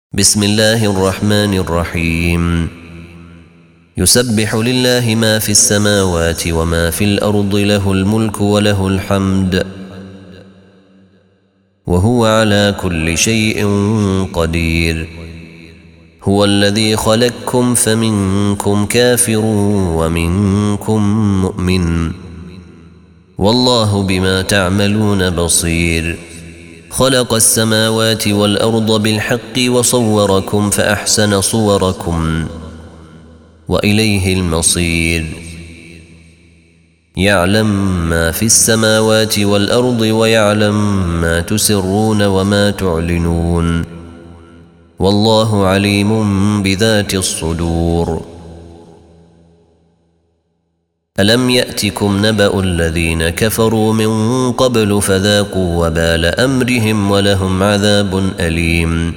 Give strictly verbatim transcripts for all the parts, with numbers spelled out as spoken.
بسم الله الرحمن الرحيم. يسبح لله ما في السماوات وما في الأرض، له الملك وله الحمد وهو على كل شيء قدير. هو الذي خلقكم فمنكم كافر ومنكم مؤمن، والله بما تعملون بصير. خلق السماوات والأرض بالحق وصوركم فأحسن صوركم وإليه المصير. يعلم ما في السماوات والأرض ويعلم ما تسرون وما تعلنون، والله عليم بذات الصدور. ألم يأتكم نبأ الذين كفروا من قبل فذاقوا وبال أمرهم ولهم عذاب أليم.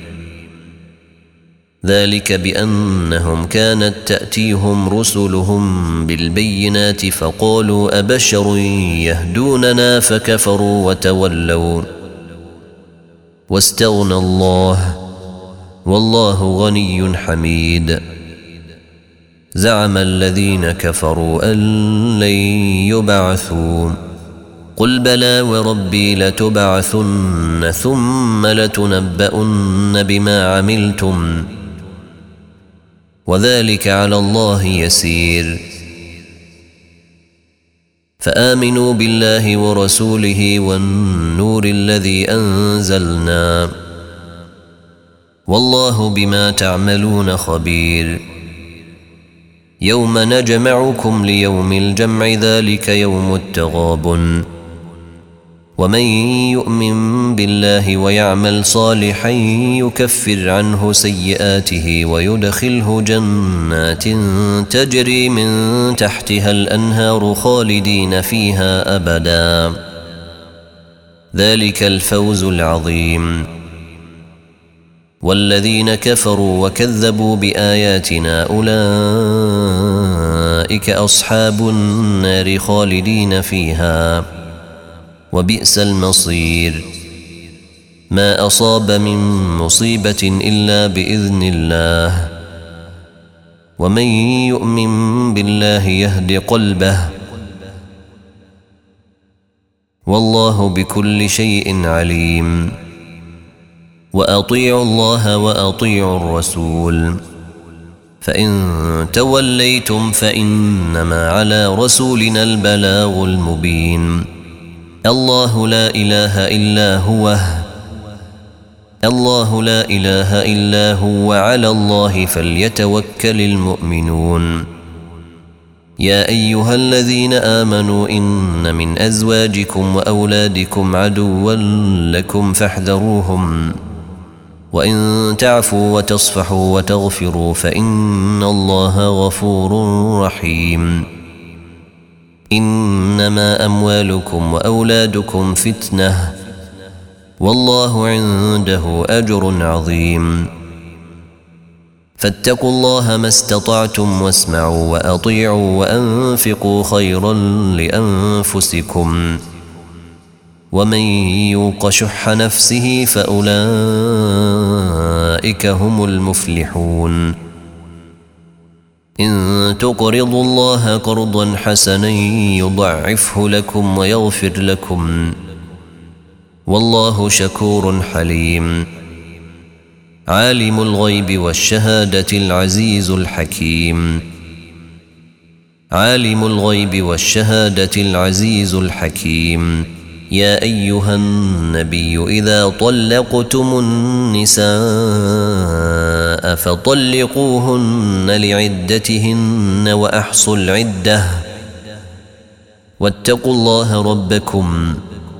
ذلك بأنهم كانت تأتيهم رسلهم بالبينات فقالوا أبشر يهدوننا فكفروا وتولوا واستغنى الله، والله غني حميد. زعم الذين كفروا أن لن يبعثوا، قل بلى وربي لتبعثن ثم لتنبؤن بما عملتم وذلك على الله يسير. فآمنوا بالله ورسوله والنور الذي أنزلنا، والله بما تعملون خبير. يوم نجمعكم ليوم الجمع، ذلك يوم التغابن. ومن يؤمن بالله ويعمل صالحا يكفر عنه سيئاته ويدخله جنات تجري من تحتها الأنهار خالدين فيها أبدا، ذلك الفوز العظيم. والذين كفروا وكذبوا بآياتنا أولئك أصحاب النار خالدين فيها وبئس المصير. ما أصاب من مصيبة إلا بإذن الله، ومن يؤمن بالله يهد قلبه، والله بكل شيء عليم. وأطيعوا الله وأطيعوا الرسول، فإن توليتم فإنما على رسولنا البلاغ المبين. الله لا إله إلا هو الله لا إله إلا هو وعلى الله فليتوكل المؤمنون. يا أيها الذين آمنوا إن من أزواجكم وأولادكم عدوا لكم فاحذروهم، وإن تعفوا وتصفحوا وتغفروا فإن الله غفور رحيم. إنما أموالكم وأولادكم فتنة، والله عنده أجر عظيم. فاتقوا الله ما استطعتم واسمعوا وأطيعوا وأنفقوا خيرا لأنفسكم، ومن يوق شح نفسه فأولئك هم المفلحون. إن تقرضوا الله قرضا حسنا يضعفه لكم ويغفر لكم، والله شكور حليم. عالم الغيب والشهادة العزيز الحكيم. عالم الغيب والشهادة العزيز الحكيم. يا أيها النبي إذا طلقتم النساء فطلقوهن لعدتهن وأحصوا العدة، واتقوا الله ربكم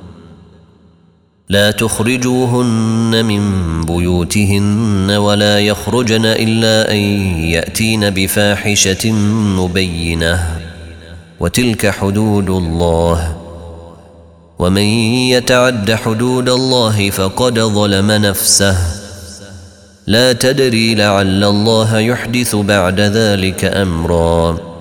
لا تخرجوهن من بيوتهن ولا يخرجن إلا أن يأتين بفاحشة مبينة، وتلك حدود الله، ومن يتعد حدود الله فقد ظلم نفسه. لا تدري لعل الله يحدث بعد ذلك أمرا.